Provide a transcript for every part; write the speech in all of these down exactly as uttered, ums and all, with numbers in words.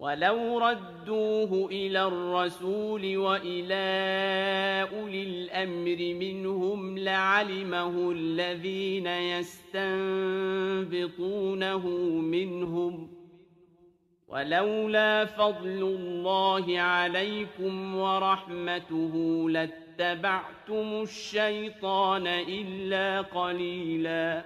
ولو ردوه إلى الرسول وإلى أولي الأمر منهم لعلمه الذين يستنبطونه منهم ولولا فضل الله عليكم ورحمته لاتبعتم الشيطان إلا قليلا.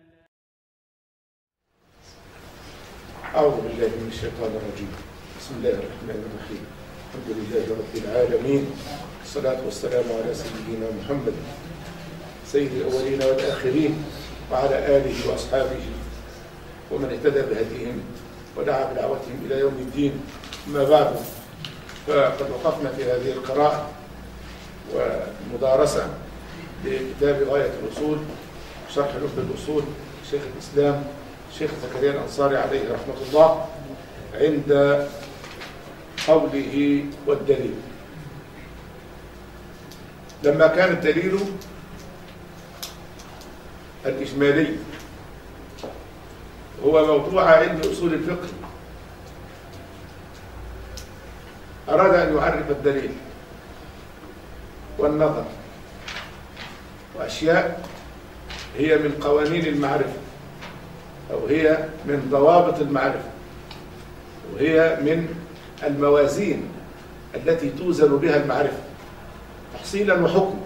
أعوذ بالله من الشيطان الرجيم. بسم الله الرحمن الرحيم. الحمد لله رب العالمين، والصلاة والسلام على سيدنا محمد سيد الأولين والآخرين وعلى آله وأصحابه ومن اهتدى بهديهم ودعا بدعوتهم إلى يوم الدين. أما بعد، فقد وقفنا في هذه القراءة والمدارسة لكتاب غاية الأصول شرح لب الأصول شيخ الإسلام الشيخ زكريا الأنصاري عليه رحمة الله، عند قوله والدليل. لما كان الدليل الإجمالي هو موضوع علم أصول الفقه، أراد أن يعرف الدليل والنظر وأشياء هي من قوانين المعرفة، أو هي من ضوابط المعرفة، وهي من الموازين التي توزن بها المعرفة تحصيلا وحكما.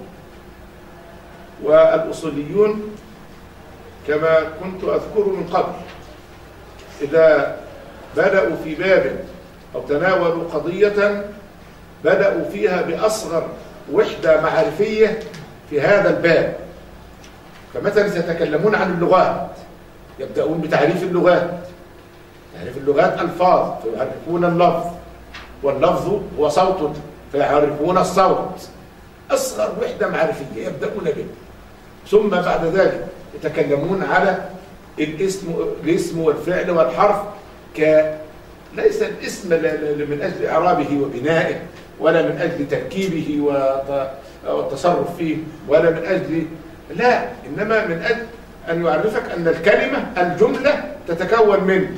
والأصوليون كما كنت أذكر من قبل إذا بدأوا في باب أو تناولوا قضية بدأوا فيها بأصغر وحدة معرفية في هذا الباب. فمثلا يتكلمون عن اللغات يبدأون بتعريف اللغات. تعريف اللغات ألفاظ فيعرفون اللفظ، واللفظ هو صوت فيعرفون الصوت. أصغر وحدة معرفية يبدأون به. ثم بعد ذلك يتكلمون على الاسم الاسم والفعل والحرف، ك ليس الاسم من أجل إعرابه وبنائه، ولا من أجل تركيبه والتصرف فيه، ولا من أجل، لا، إنما من أجل أن يعرفك أن الكلمة الجملة تتكون من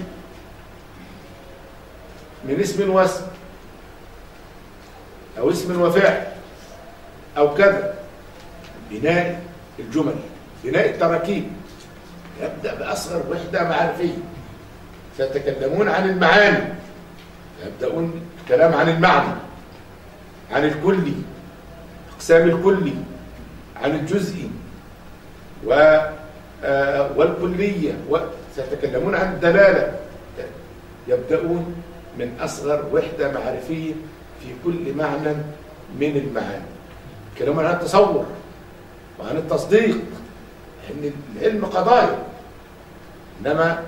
من اسم واسم أو اسم وفعل أو كذا. بناء الجمل، بناء التراكيب، يبدأ بأصغر وحدة معرفية. سيتكلمون عن المعاني، يبدأون الكلام عن المعنى، عن الكلي، أقسام الكلي، عن الجزئي و والكلية، وسيتكلمون عن الدلالة. يبدأون من أصغر وحدة معرفية في كل معنى من المعاني. يتكلمون عن التصور وعن التصديق، لأن العلم قضايا، إنما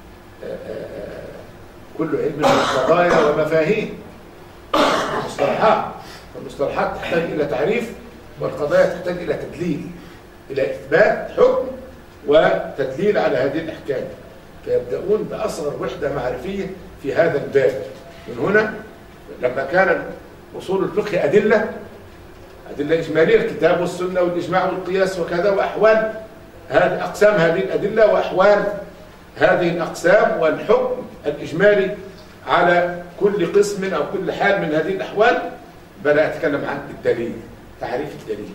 كل علم من قضايا ومفاهيم مصطلحات. المصطلحات تحتاج إلى تعريف، والقضايا تحتاج إلى تدليل، إلى إثبات حكم وتدليل على هذه الأحكام. فيبدأون بأصغر وحدة معرفية في هذا الباب. من هنا لما كان أصول الفقه أدلة أدلة إجمالية، الكتاب والسنة والإجماع والقياس وكذا، وأحوال هذه أقسام هذه الأدلة وأحوال هذه الأقسام والحكم الإجمالي على كل قسم أو كل حال من هذه الأحوال، بدأ أتكلم عن الدليل، تعريف الدليل.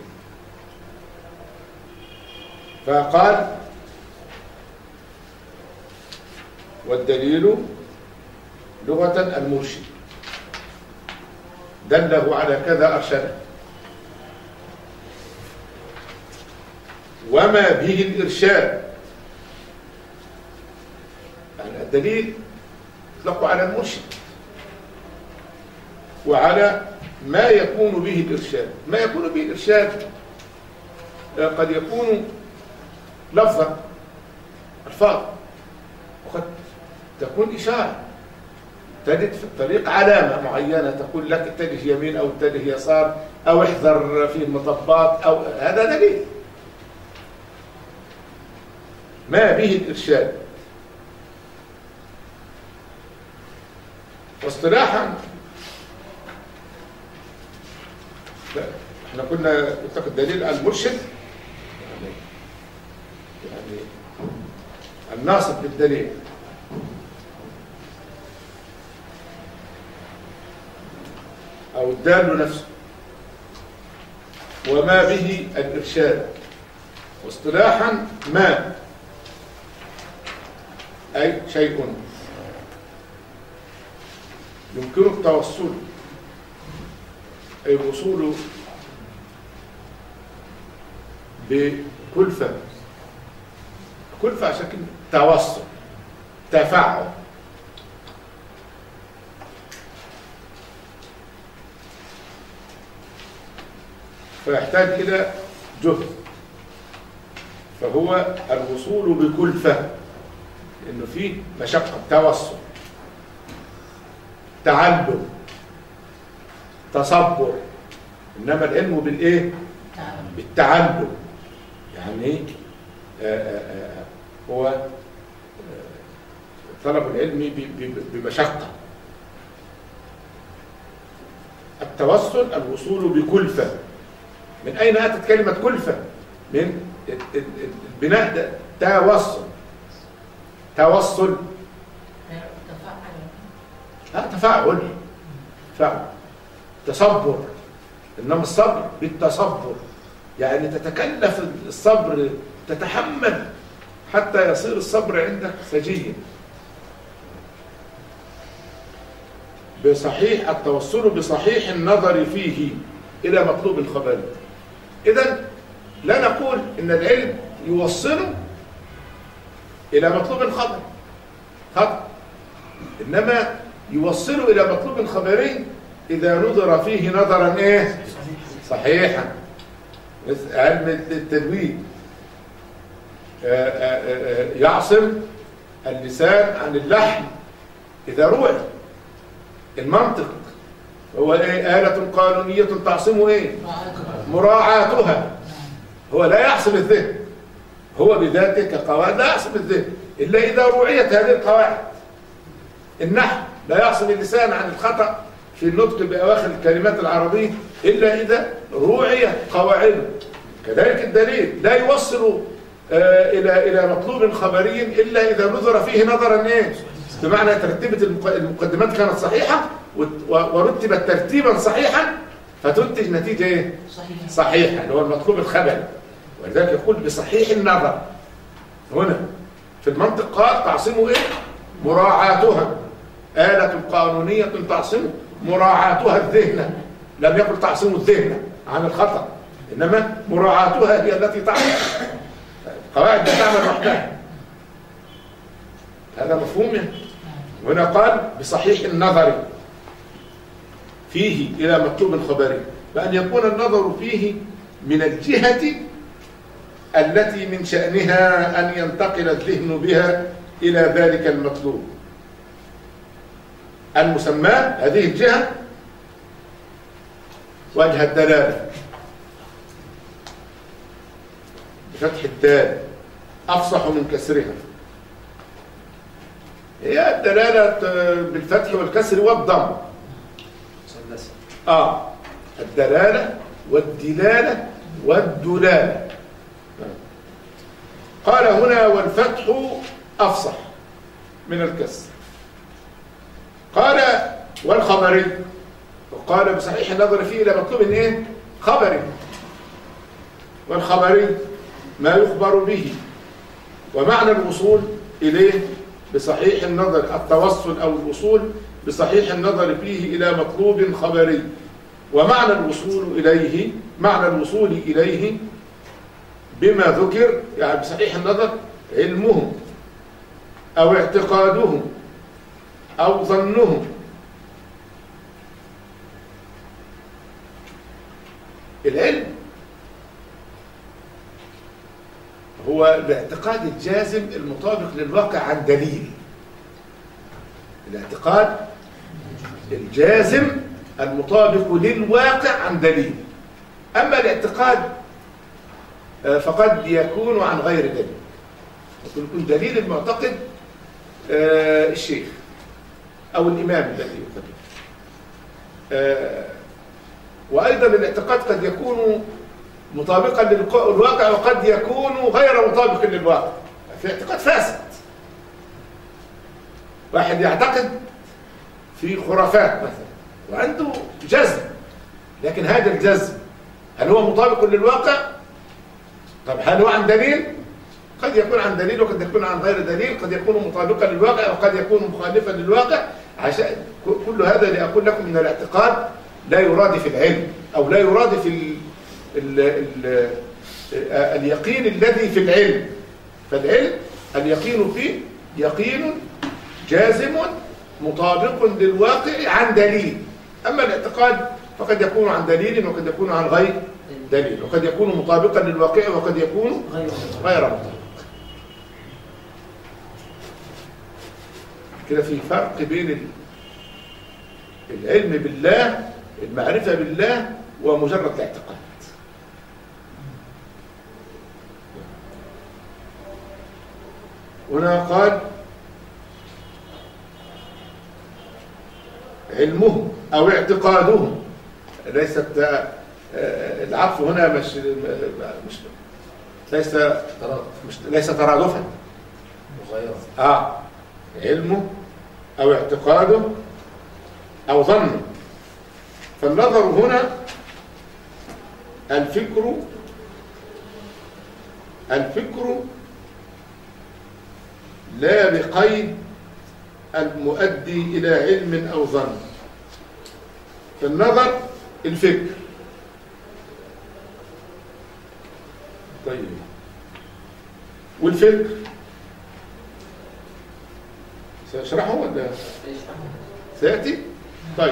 فقال والدليل لغة المرشد، دله على كذا أرشده، وما به الإرشاد. يعني الدليل يطلق على المرشد وعلى ما يكون به الإرشاد. ما يكون به الإرشاد قد يكون لفظا، ألفاظ، وقد تكون إشارة، تجد في الطريق علامة معينة تقول لك اتجه يمين أو اتجه يسار أو احذر في المطبات، أو هذا دليل. ما به الإرشاد. واصطلاحا احنا كنا نطلق الدليل على المرشد، يعني يعني الناصب بالدليل. أو الدال نفسه، وما به الإرشاد. واصطلاحا ما أي شيء يمكن التوصل، أي الوصول بكلفة، كلفة عشان كده توصل، تفاعل. فيحتاج إلى جهد، فهو الوصول بكلفة، إنه فيه مشقة، توصل، تعلم، تصبر. إنما العلم بالإيه؟ بالتعلم. يعني هو طلب العلم بمشقة. التوصل الوصول بكلفة. من أين أتت كلمة كلفة؟ من البناء ده، توصل، توصل ها تفاعل، تفاعل، تصبر. إنما الصبر بالتصبر، يعني تتكلف الصبر، تتحمل حتى يصير الصبر عندك سجيا. بصحيح التوصل بصحيح النظر فيه إلى مطلوب الخبر. إذن لا نقول إن العلم يوصل إلى مطلوب الخبر خطأ، إنما يوصل إلى مطلوب خبري إذا نظر فيه نظرا إيه؟ صحيحا. علم التدوين يعصم اللسان عن اللحن إذا روى. المنطق هو إيه؟ آلة قانونية تعصم إيه؟ مراعاتها. هو لا يعصم الذهن، هو بذاته كقواعد لا يعصم الذهن إلا إذا روعيت هذه القواعد. النحو لا يعصم اللسان عن الخطأ في النطق بأواخر الكلمات العربية إلا إذا روعيت قواعده. كذلك الدليل لا يوصل آه إلى إلى مطلوب خبري إلا إذا نظر فيه نظرا إيه؟ بمعنى ترتبت المقدمات كانت صحيحة ورتبت ترتيبا صحيحا فتنتج نتيجة إيه؟ صحيحة، اللي هو المطلوب الخبري. ولذلك يقول بصحيح النظر. هنا في المنطق قال تعصمه إيه؟ مراعاتها. آلة قانونية تعصم مراعاتها الذهن، لم يقل تعصم الذهن عن الخطأ، إنما مراعاتها هي التي تعمل. قواعد لا تعمل وحدها. هذا مفهوم. هنا قال بصحيح النظر فيه إلى مطلوب خبري، بأن يكون النظر فيه من الجهة التي من شأنها أن ينتقل الذهن بها إلى ذلك المطلوب. المسمى هذه الجهة وجه الدلالة بفتح الدال أفصح من كسرها. هي الدلالة بالفتح والكسر والضم. آه الدلالة والدلالة والدلالة. قال هنا والفتح أفصح من الكسر. قال والخبري، وقال بصحيح النظر فيه إلى مطلوب إيه؟ خبري. والخبري ما يخبر به، ومعنى الوصول إليه بصحيح النظر التوصل أو الوصول بصحيح النظر فيه إلى مطلوب خبري. ومعنى الوصول إليه معنى الوصول إليه بما ذكر، يعني بصحيح النظر علمهم أو اعتقادهم أو ظنهم. العلم هو الاعتقاد الجازم المطابق للواقع عن دليل. الاعتقاد الجازم المطابق للواقع عن دليل. أما الاعتقاد فقد يكون عن غير دليل، يكون دليل المعتقد الشيخ أو الإمام الذي يقدم. وأيضا الاعتقاد قد يكون مطابقا للواقع وقد يكون غير مطابق للواقع. في اعتقاد فاسد، واحد يعتقد في خرافات مثلا وعنده جزم لكن هذا الجزم هل هو مطابق للواقع؟ طب هل هو عن دليل؟ قد يكون عن دليل وقد يكون عن غير دليل، قد يكون مطابقا للواقع وقد يكون مخالفا للواقع. عشان كل هذا لأقول لكم من الاعتقاد لا يرادف العلم أو لا يرادف ال ال ال اليقين الذي في العلم. فالعلم اليقين فيه يقين جازم مطابق للواقع عن دليل، أما الاعتقاد فقد يكون عن دليل وقد يكون عن غير دليل، وقد يكون مطابقا للواقع وقد يكون غير مطابق. كده في فرق بين العلم بالله، المعرفة بالله، ومجرد الاعتقاد. هنا قال علمهم أو اعتقادهم، ليست العطف هنا مش مش ليس مش ليس ترادفا مغايرة. اه علمه أو اعتقاده أو ظنه. فالنظر هنا الفكر الفكر لا بقيد المؤدي إلى علم أو ظن. فالنظر الفكر. طيب والفكر سأشرحه ولا سيأتي؟ طيب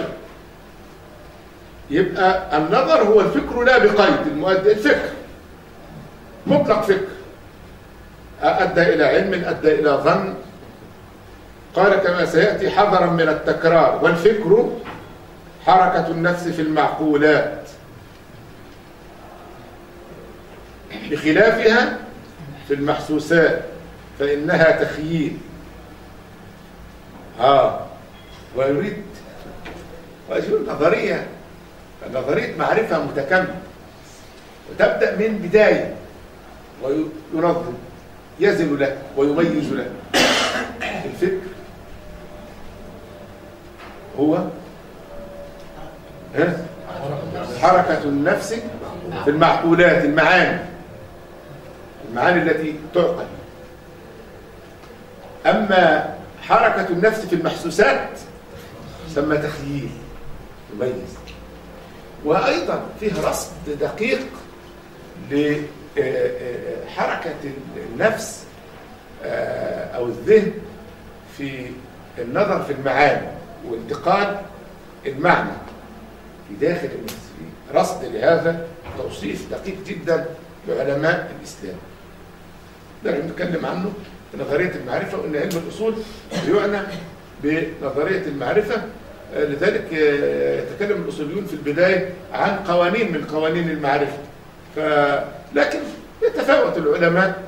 يبقى النظر هو الفكر لا بقيد المؤدي، الفكر مطلق فكر أدى إلى علم أدى إلى ظن. قال كما سيأتي حذرا من التكرار. والفكر حركة النفس في المعقولات بخلافها في المحسوسات فإنها تخييل. آه ويريد ويجب نظرية نظرية معرفة متكاملة وتبدأ من بداية وينظم يزن لك ويميز لك. الفكر هو حركة النفس في المعقولات، المعاني المعاني التي تعقل. أما حركة النفس في المحسوسات تسمى تخييل يميز. وأيضا فيه رصد دقيق لحركة النفس أو الذهن في النظر في المعاني وانتقال المعنى في داخل النفس. رصد لهذا توصيف دقيق جدا لعلماء الإسلام. ده نتكلم عنه في نظرية المعرفة، وأن علم الأصول يعنى بنظرية المعرفة. لذلك يتكلم الأصوليون في البداية عن قوانين من قوانين المعرفة. لكن يتفاوت العلماء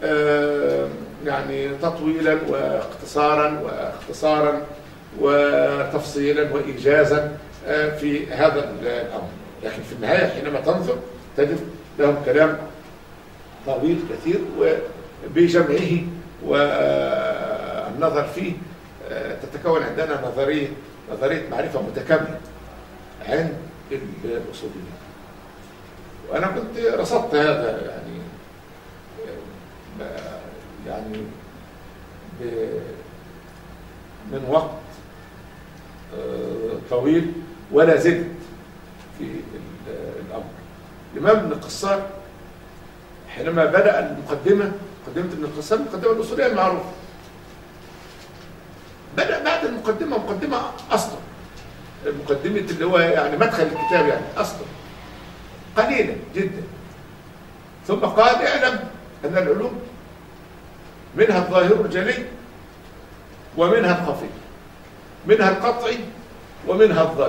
يعني تطويلا واختصارا واختصارا وتفصيلا وإيجازا في هذا الأمر. لكن في النهاية حينما تنظر تجد لهم كلام طويل كثير، وبجمعه والنظر فيه تتكون عندنا نظرية نظرية معرفة متكاملة عند الأصوليين. وأنا كنت رصدت هذا يعني يعني من وقت طويل ولا زلت في الأمر. الإمام ابن القصار حينما بدأ المقدمة مقدمة ابن القصار المقدمة الأصولية المعروفة، بدأ بعد المقدمة مقدمة أصلا المقدمة اللي هو يعني مدخل الكتاب يعني أصلا قليلا جدا. ثم قال اعلم أن العلوم منها الظاهر الجلي ومنها الخفي، منها القطعي ومنها الظن.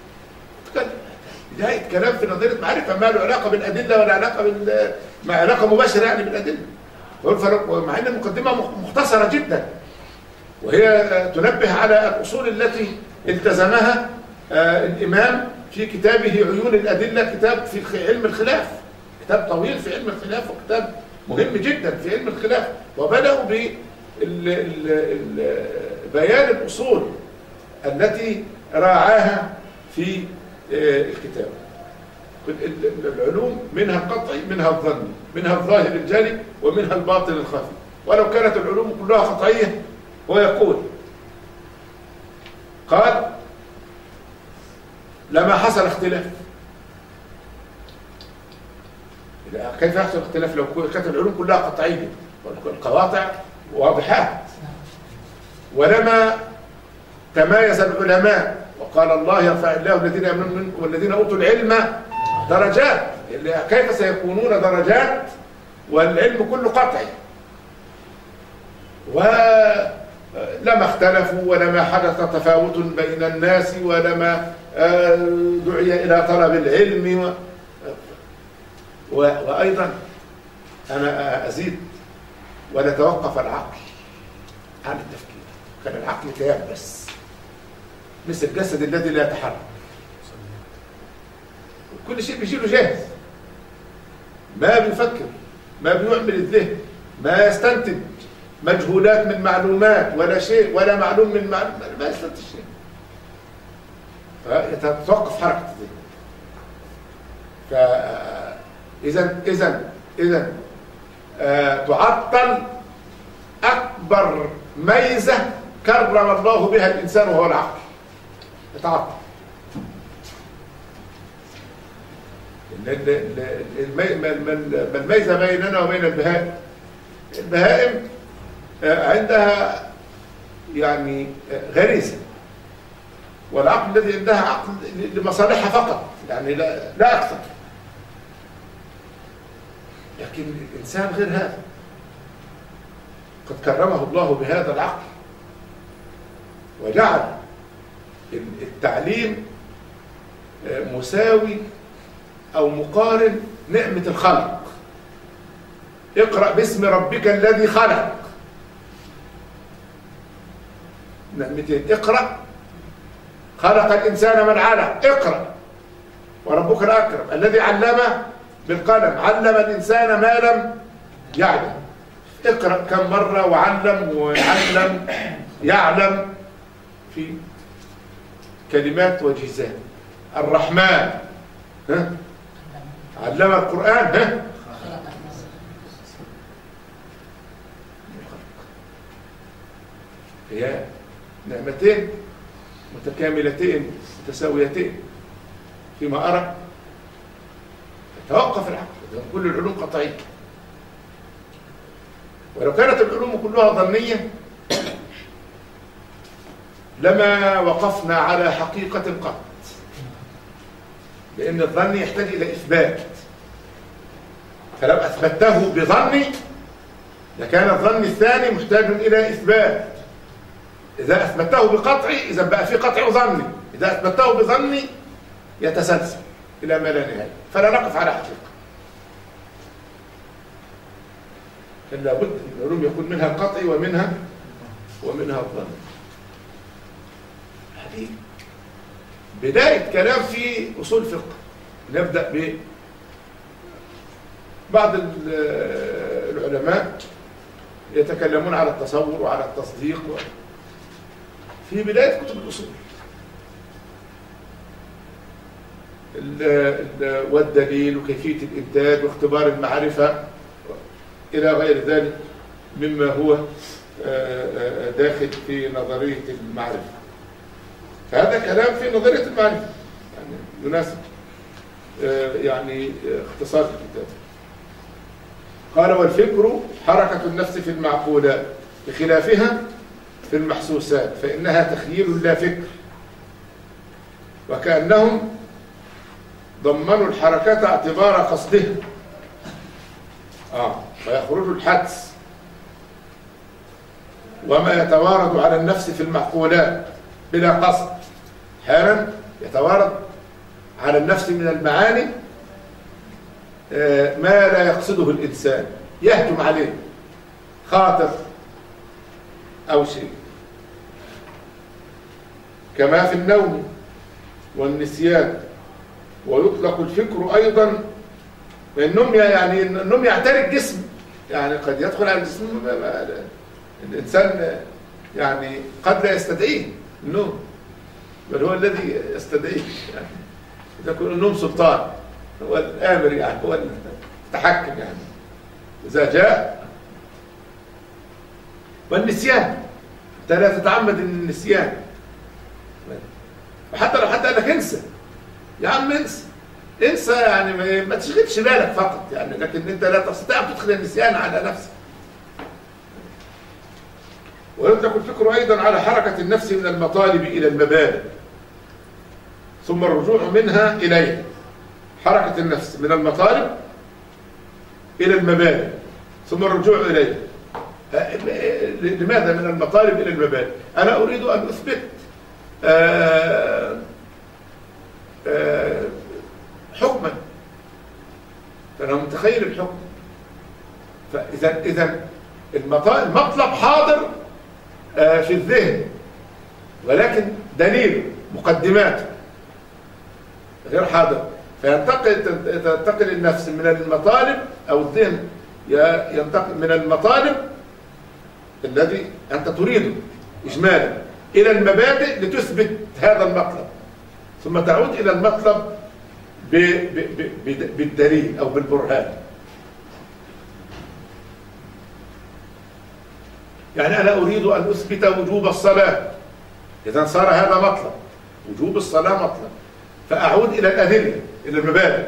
بداية كلام في نظرية معرفة ما له علاقة بالأدلة ولا علاقة بال ما علاقة مباشرة يعني بالأدلة. مع أن المقدمة مختصرة جدا، وهي تنبه على الأصول التي التزمها الإمام في كتابه عيون الأدلة، كتاب في علم الخلاف، كتاب طويل في علم الخلاف وكتاب مهم جدا في علم الخلاف. وبدأوا ببيان الأصول التي راعاها في الكتاب. العلوم منها القطعي منها الظني، منها الظاهر الجلي ومنها الباطن الخفي. ولو كانت العلوم كلها قطعية، هو يقول قال لما حصل اختلاف. كيف يحصل اختلاف لو كانت العلوم كلها قطعية والقواطع واضحات؟ ولما تمايز العلماء وقال الله يرفع الله الذين آمنوا منكم والذين أوتوا العلم درجات، كيف سيكونون درجات والعلم كله قطعي؟ ولما اختلفوا ولما حدث تفاوت بين الناس ولما دعي إلى طلب العلم. وأيضا أنا أزيد ولتوقف العقل عن التفكير. كان العقل كيان بس مثل الجسد الذي لا يتحرك، كل شيء بيجيله جاهز، ما بيفكر، ما بيعمل الذهن، ما يستنتج مجهولات من معلومات ولا شيء ولا معلوم من معلوم، ما يستنتج شيء، فتتوقف حركة الذهن. فإذا إذا إذا آه تعطل أكبر ميزة كرم الله بها الإنسان وهو العقل، يتعطل. الميزة بيننا وبين البهائم، البهائم عندها يعني غريزة، والعقل الذي عندها عقل لمصالحها فقط، يعني لا, لا أكثر. لكن الإنسان غير هذا، قد كرمه الله بهذا العقل وجعل التعليم مساوي أو مقارن نعمة الخلق. اقرأ باسم ربك الذي خلق، نعمتين، اقرأ خلق الإنسان من علق، اقرأ وربك الأكرم الذي علم بالقلم، علم الإنسان ما لم يعلم. اقرأ كم مرة وعلم وعلم يعلم في كلمات وجهزان. الرحمن ها علم القرآن ها هي نعمتين متكاملتين متساويتين فيما أرى. توقف العقل، كل العلوم قطعية. ولو كانت العلوم كلها ظنية لما وقفنا على حقيقة قط، لأن الظن يحتاج إلى إثبات، فلو أثبته بظني لكان الظن الثاني محتاج إلى إثبات. إذا أثبته بقطعي إذا بقى في قطع ظني، إذا أثبته بظني يتسلسل إلى ما لا نهاية، فلا نقف على حقيقة. فلا بد العلوم يكون منها القطعي ومنها ومنها الظن. هذه بداية كلام في أصول فقه. نبدأ ب بعض العلماء يتكلمون على التصور وعلى التصديق في بداية كتب الأصول، والدليل وكيفية الإنتاج واختبار المعرفة إلى غير ذلك مما هو داخل في نظرية المعرفة. فهذا كلام في نظرية المعرفة يعني يناسب يعني اختصار الكتاب. قال والفكر حركة النفس في المعقولات بخلافها في المحسوسات، فإنها تخيل لا فكر، وكأنهم ضمنوا الحركات اعتبار قصدها آه فيخرج الحدس وما يتوارد على النفس في المعقولات بلا قصد. حالا يتوارد على النفس من المعاني آه ما لا يقصده الإنسان، يهجم عليه خاطر أو شيء، كما في النوم والنسيان. ويطلق الفكر أيضا، النوم يعني النوم يعتري الجسم، يعني قد يدخل على الجسم الإنسان يعني قد لا يستدعيه النوم، بل هو الذي يستدعيه. يعني إذا كان النوم سلطان هو الآمر يعني، هو المتحكم يعني إذا جاء. والنسيان، أنت لا تتعمد النسيان، وحتى لو حد قال لك انسى يا عم انسى انسى يعني ما تشغلش بالك فقط يعني، لكن انت لا تستطيع ان تدخل النسيان على نفسك. ويطلق الفكر ايضا على حركه النفس من المطالب الى المبادئ ثم الرجوع منها اليها. حركه النفس من المطالب الى المبادئ ثم الرجوع اليها. لماذا من المطالب الى المبادئ؟ انا اريد ان اثبت آآ آآ حكما، فأنا متخيل الحكم. فإذا إذا المطلب حاضر في الذهن، ولكن دليل مقدماته غير حاضر، فينتقل تنتقل النفس من المطالب أو الذهن ينتقل من المطالب الذي أنت تريده إجمالا إلى المبادئ لتثبت هذا المطلب، ثم تعود إلى المطلب بالدليل أو بالبرهان. يعني أنا أريد أن أثبت وجوب الصلاة، إذا صار هذا مطلب، وجوب الصلاة مطلب، فأعود إلى الأدلة إلى المبادئ،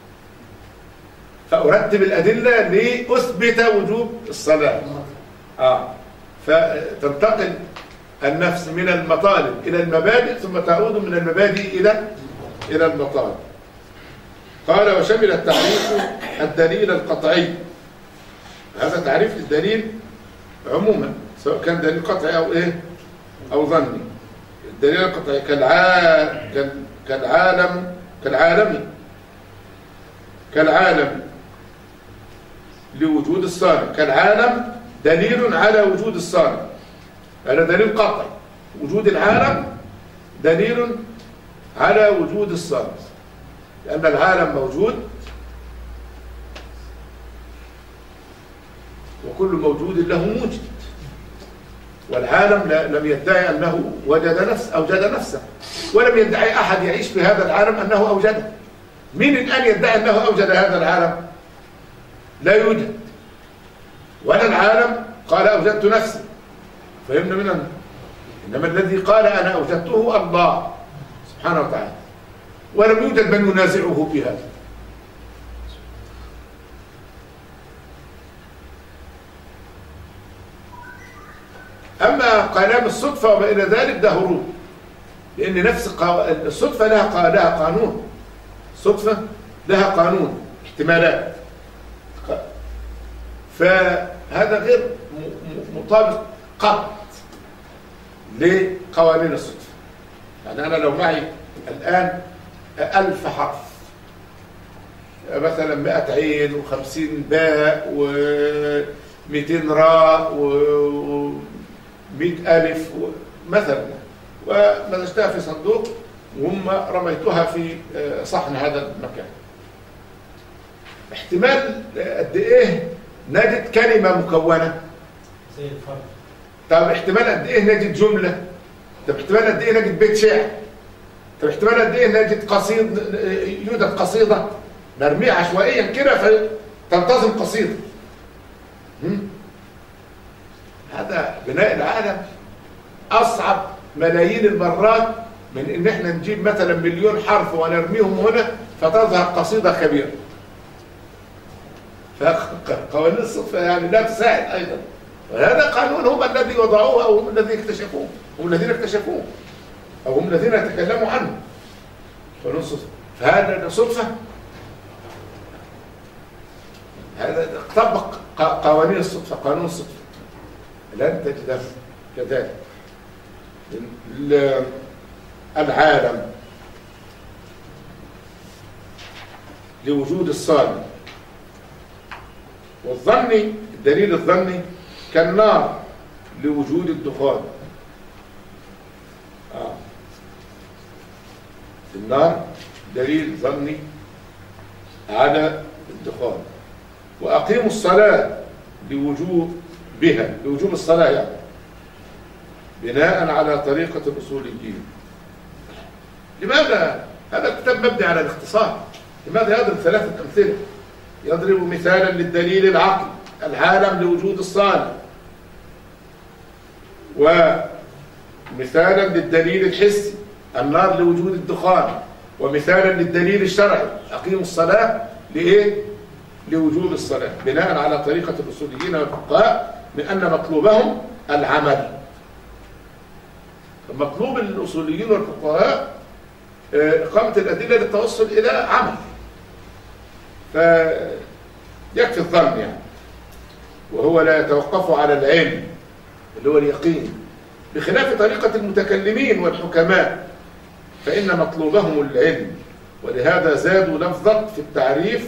فأرتب الأدلة لأثبت وجوب الصلاة. آه. فتنتقل النفس من المطالب إلى المبادئ ثم تعود من المبادئ إلى إلى المطالب. قال وشمل التعريف الدليل القطعي. هذا تعريف للدليل عموما سواء كان دليل قطعي أو إيه أو ظني. الدليل القطعي كالع... كالعالم كالعالم كالعالم لوجود الصانع. كالعالم دليل على وجود الصانع، هذا دليل قطعي. وجود العالم دليل على وجود الصانع، لأن العالم موجود وكل موجود له موجد، والعالم لم يدعي أنه وجد نفس أوجد نفسه، ولم يدعي أحد يعيش في هذا العالم أنه أوجده. مين الآن يدعي أنه أوجد هذا العالم؟ لا يوجد. ولا العالم قال أوجدت نفسي، فهمنا منه. إنما الذي قال أنا أوجدته الله سبحانه وتعالى، ولم يوجد من ينازعه في هذا. أما كلام الصدفة وما إلى ذلك ده هروب، لأن نفس الصدفة لها لها قانون. الصدفة لها قانون احتمالات، فهذا غير مطابق قط لقوانين الصدفة. يعني أنا لو معي الآن ألف حرف، مثلا مئة عين وخمسين باء ومئتين راء ومئة ألف مثلا، ومزجتها في صندوق وهم رميتها في صحن هذا المكان، احتمال قد ايه نجد كلمة مكونة؟ زي الفرق. طب احتمال قد ايه نجد جملة؟ طب احتمال قد ايه نجد بيت شعر؟ طب احتمال قد ايه نجد قصيد، يوجد قصيدة نرميها عشوائيا كده فتنتظم قصيدة. هذا بناء العالم أصعب ملايين المرات من إن احنا نجيب مثلا مليون حرف ونرميهم هنا فتظهر قصيدة كبيرة. فقوانين الصدفة يعني لا تساعد أيضا، وهذا قانون هم الذي وضعوه أو هم الذين اكتشفوه، هم الذين اكتشفوه أو هم الذين يتكلموا عنه. قانون الصدفة، فهذا صدفة، هذا طبق قوانين الصدفة، قانون الصدفة لن تجده كذلك. العالم لوجود الصانع، والظني الدليل الظني كالنار لوجود الدخان. آه. النار دليل ظني على الدخان. وأقيموا الصلاة لوجوب بها، لوجوب الصلاة يعني بناء على طريقة الأصوليين. لماذا؟ هذا الكتاب مبني على الاختصار، لماذا يضرب ثلاثة أمثلة؟ يضرب مثالا للدليل العقلي، العالم لوجود الصانع، ومثالا للدليل الحسي، النار لوجود الدخان، ومثالا للدليل الشرعي، أقيموا الصلاة لإيه؟ لوجود الصلاة، بناء على طريقة الأصوليين والفقهاء من أن مطلوبهم العمل. مطلوب الأصوليين والفقهاء إقامة الأدلة للتوصل إلى عمل، فيكفي الظن يعني، وهو لا يتوقف على العلم اللي هو اليقين، بخلاف طريقة المتكلمين والحكماء فإن مطلوبهم العلم، ولهذا زادوا لفظة في التعريف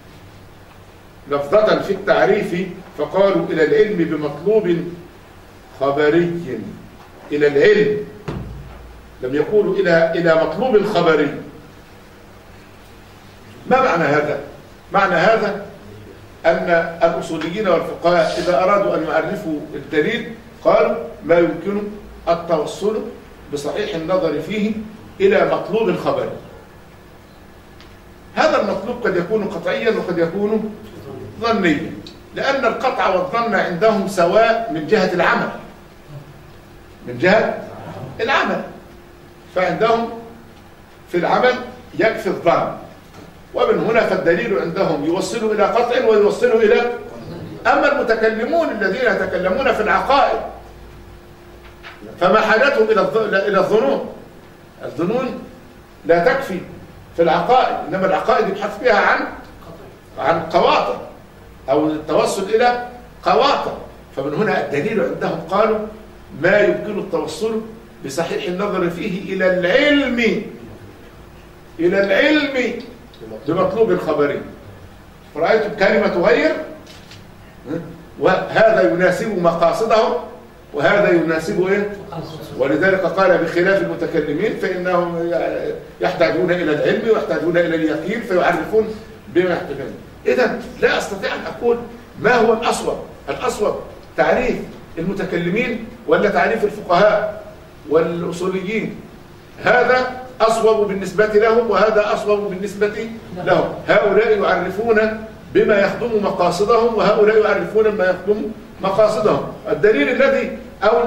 لفظة في التعريف فقالوا إلى العلم بمطلوب خبري، إلى العلم، لم يقولوا إلى إلى مطلوب خبري. ما معنى هذا؟ معنى هذا أن الأصوليين والفقهاء إذا أرادوا أن يعرفوا الدليل قالوا ما يمكن التوصل بصحيح النظر فيه إلى مطلوب خبري. هذا المطلوب قد يكون قطعيا وقد يكون ظنيا، لأن القطع والظن عندهم سواء من جهة العمل، من جهة العمل، فعندهم في العمل يكفي الظن، ومن هنا فالدليل عندهم يوصل إلى قطع ويوصل إلى. أما المتكلمون الذين يتكلمون في العقائد فما حاجتهم إلى الظنون، الظنون لا تكفي في العقائد، إنما العقائد يبحث فيها عن عن قواطع أو التوصل إلى قواطع، فمن هنا الدليل عندهم قالوا ما يمكن التوصل بصحيح النظر فيه إلى العلم، إلى العلم بمطلوب الخبري. رأيتم كلمة غير، وهذا يناسب مقاصدهم وهذا يناسب إيه؟ ولذلك قال بخلاف المتكلمين فإنهم يحتاجون إلى العلم ويحتاجون إلى اليقين فيعرفون بما يحتاجون. إذن لا أستطيع أن أقول ما هو الأصوب، الأصوب تعريف المتكلمين ولا تعريف الفقهاء والأصوليين. هذا أصوب بالنسبة لهم وهذا أصوب بالنسبة لهم. هؤلاء يعرفون بما يخدم مقاصدهم وهؤلاء يعرفون بما يخدم مقاصدهم. الدليل الذي أو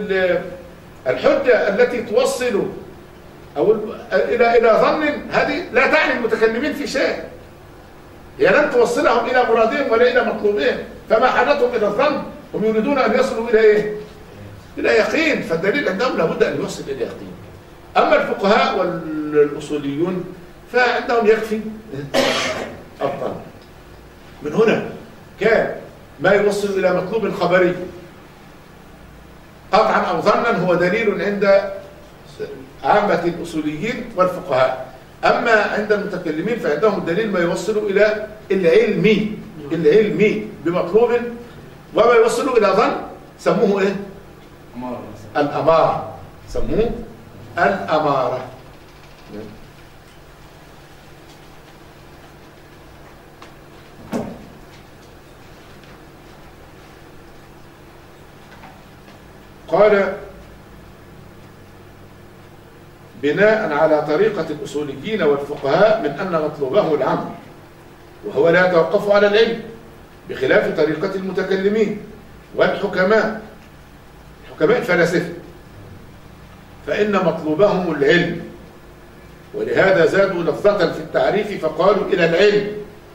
الحجة التي توصل أو إلى إلى ظن هذه لا تعني المتكلمين في شيء، هي لن توصلهم إلى مرادهم ولا إلى مطلوبهم، فما حاجتهم إلى الظن، هم يريدون أن يصلوا إلى إيه؟ إلى يقين، فالدليل عندهم لابد أن يوصل إلى يقين. أما الفقهاء والأصوليون فعندهم يكفي الظن. من هنا كان ما يوصل إلى مطلوب خبري قطعا أو ظنا هو دليل عند عامة الأصوليين والفقهاء. أما عند المتكلمين فعندهم الدليل ما يوصل إلى العلم، العلم بمطلوب، وما يوصل إلى ظن سموه إيه؟ الأمارة، سموه الأمارة. قال بناء على طريقة الأصوليين والفقهاء من أن مطلوبه العمل وهو لا يتوقف على العلم، بخلاف طريقة المتكلمين والحكماء، حكماء الفلاسفة، فإن مطلوبهم العلم، ولهذا زادوا لفظة في التعريف فقالوا إلى العلم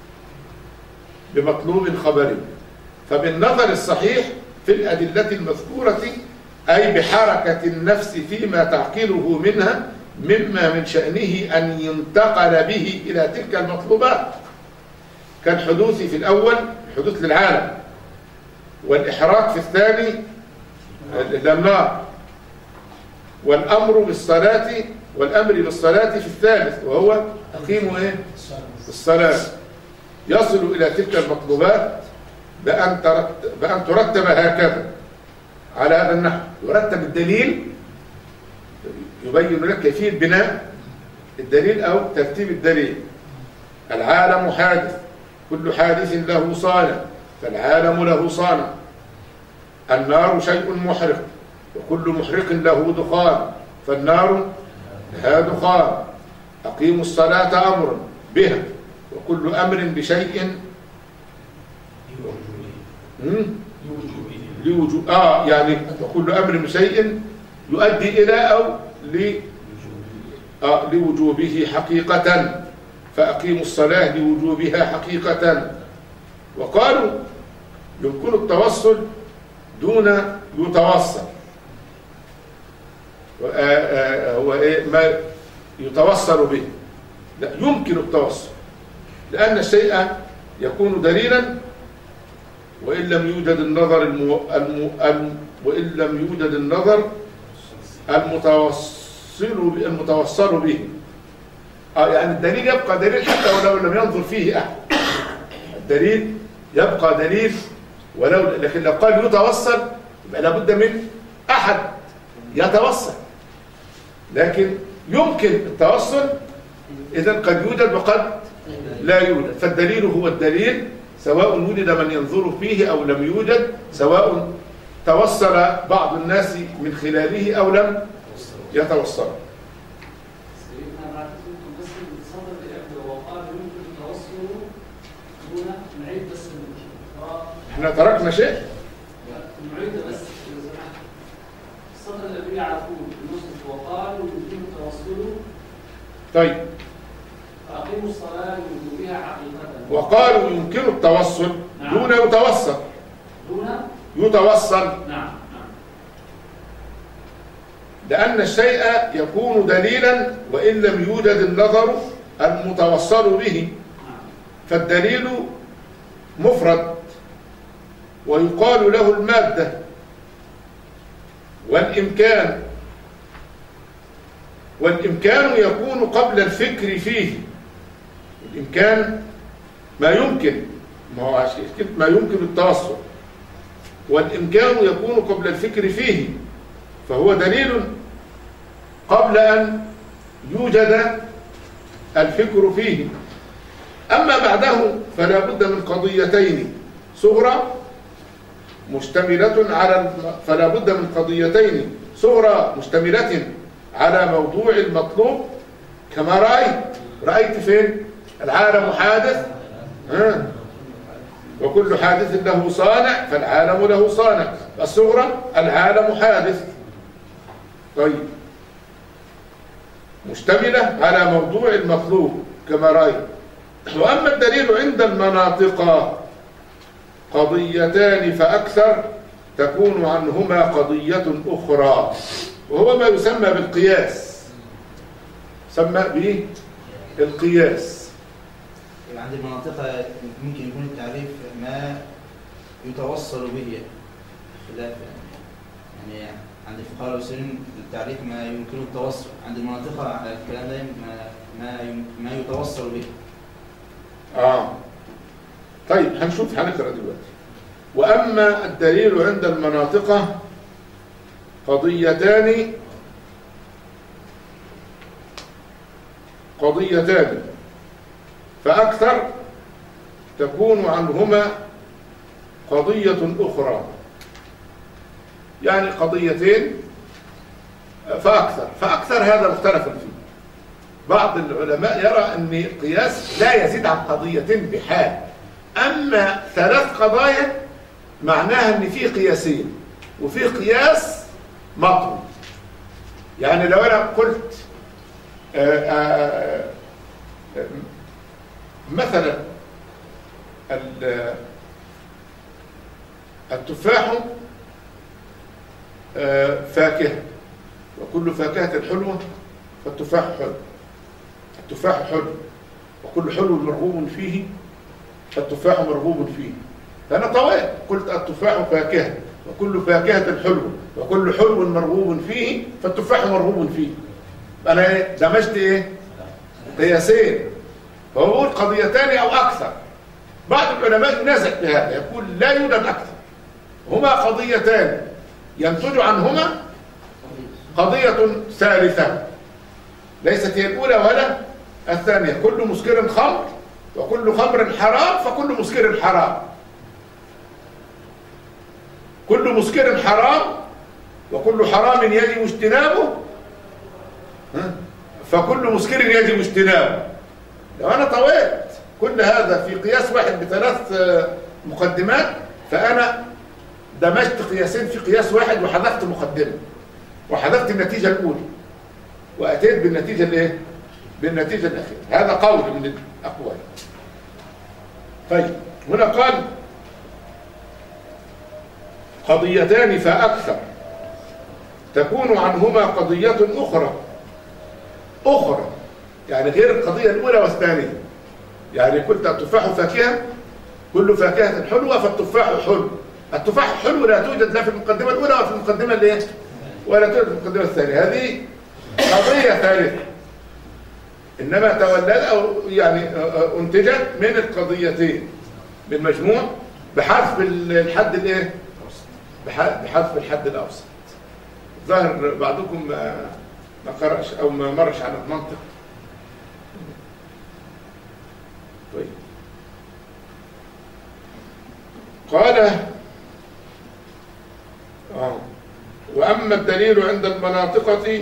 بمطلوب خبري. فبالنظر الصحيح في الأدلة المذكورة أي بحركة النفس فيما تعقله منها مما من شأنه أن ينتقل به إلى تلك المطلوبات، كالحدوث في الأول الحدوث للعالم، والإحراق في الثاني للنار، والأمر بالصلاة والأمر بالصلاة في الثالث وهو أقيموا إيه؟ الصلاة، يصل إلى تلك المطلوبات بأن ترتب, بأن ترتب هكذا على هذا النحو. يرتب الدليل، يبين لك كيفية بناء الدليل أو ترتيب الدليل. العالم حادث، كل حادث له صانع، فالعالم له صانع. النار شيء محرق، وكل محرق له دخان، فالنار لها دخان. أقيموا الصلاة أمر بها، وكل أمر بشيء لوجوب آه يعني وكل أمر بشيء يؤدي إلى أو ل آه لوجوبه حقيقة، فأقيموا الصلاة لوجوبها حقيقة. وقالوا يمكن التوصل دون يتوصل، هو ما يتوصل به، لا يمكن التوصل، لأن الشيء يكون دليلا وإن لم يوجد النظر المو... المو... الم... وإن لم يوجد النظر المتوصل المتوصل به. آه يعني الدليل يبقى دليل حتى ولو لم ينظر فيه أحد، الدليل يبقى دليل ولو، لكن لو قال يتوصل يبقى لابد من أحد يتوصل، لكن يمكن التوصل إذا قد يوجد وقد لا يوجد، فالدليل هو الدليل سواء وجد من ينظر فيه أو لم يوجد، سواء توصل بعض الناس من خلاله أو لم يتوصل. احنا تركنا شيء؟ نعيد بس الصدر الذي يعرفون النصف وقالوا يمكن التوصل. طيب. فأقيموا الصلاة لوجوبها حقيقة. وقالوا يمكن التوصل نعم. دون يتوصل. دون يتوصل. نعم نعم. لأن الشيء يكون دليلا وإن لم يوجد النظر المتوصل به. نعم. فالدليل مفرد ويقال له المادة، والإمكان والإمكان يكون قبل الفكر فيه. الإمكان ما يمكن، ما هو ما يمكن التوصل، والإمكان يكون قبل الفكر فيه، فهو دليل قبل أن يوجد الفكر فيه. أما بعده فلا بد من قضيتين صغرى مشتملة على فلا بد من قضيتين صغرى مشتملة على موضوع المطلوب، كما رأيت رأيت فين؟ العالم حادث، آه. وكل حادث له صانع، فالعالم له صانع. الصغرى العالم حادث. طيب، مشتملة على موضوع المطلوب كما رأيت. وأما الدليل عند المناطق قضيتان فأكثر تكون عنهما قضية أخرى، وهو ما يسمى بالقياس، يسمى بالقياس. عند المناطق ممكن يكون التعريف ما يتوصل به، خلاف يعني يعني عند الفقهاء والمسلمين التعريف ما يمكن التوصل، عند المناطق الكلام ده ما ما يتوصل به. آه طيب، هنشوف هنقرأ دلوقتي. وأما الدليل عند المناطق قضيتان قضيتان فأكثر تكون عنهما قضية أخرى، يعني قضيتين فأكثر. فأكثر هذا مختلف فيه. بعض العلماء يرى أن القياس لا يزيد عن قضيتين بحال، أما ثلاث قضايا معناها أن في قياسين وفي قياس مطلوب. يعني لو أنا قلت آآ آآ مثلا التفاح فاكهة، وكل فاكهة حلوة فالتفاح حلو، التفاح حلو، وكل حلو مرغوب فيه فالتفاح مرغوب فيه. فأنا طويل قلت التفاح فاكهة، وكل فاكهة حلوة، وكل حلو مرغوب فيه فالتفاح مرغوب فيه. أنا دمجت إيه؟ قياسين، فهو يقول قضيتان أو أكثر. بعض العلماء ينازع في هذا، يقول لا يوجد أكثر، هما قضيتان ينتج عنهما قضية ثالثة ليست هي الأولى ولا الثانية. كل مسكر خمر، وكل خمر حرام، فكل مسكر حرام. كل مسكر حرام، وكل حرام يجب اجتنابه، فكل مسكر يجب اجتنابه. لو أنا طويت كل هذا في قياس واحد بثلاث مقدمات، فأنا دمجت قياسين في قياس واحد وحذفت مقدمة وحذفت النتيجة الأولى وأتيت بالنتيجة الإيه؟ بالنتيجة الأخيرة. هذا قول من الأقوال. طيب هنا قال قضيتان فأكثر تكون عنهما قضية أخرى أخرى يعني غير القضية الأولى والثانية. يعني قلت التفاح فاكهة، كل فاكهة حلوة فالتفاح حلو. التفاح حلو لا توجد لا في المقدمة الأولى ولا في المقدمة الإيه؟ ولا توجد في المقدمة الثانية. هذه قضية ثالثة، إنما تولد أو يعني أنتجت من القضيتين بالمجموع بحذف الحد الإيه؟ بحذف الحد الأوسط. ظاهر بعضكم ما ما قرأش أو ما مرش على المنطق. طيب قال آه. وأما الدليل عند المناطقة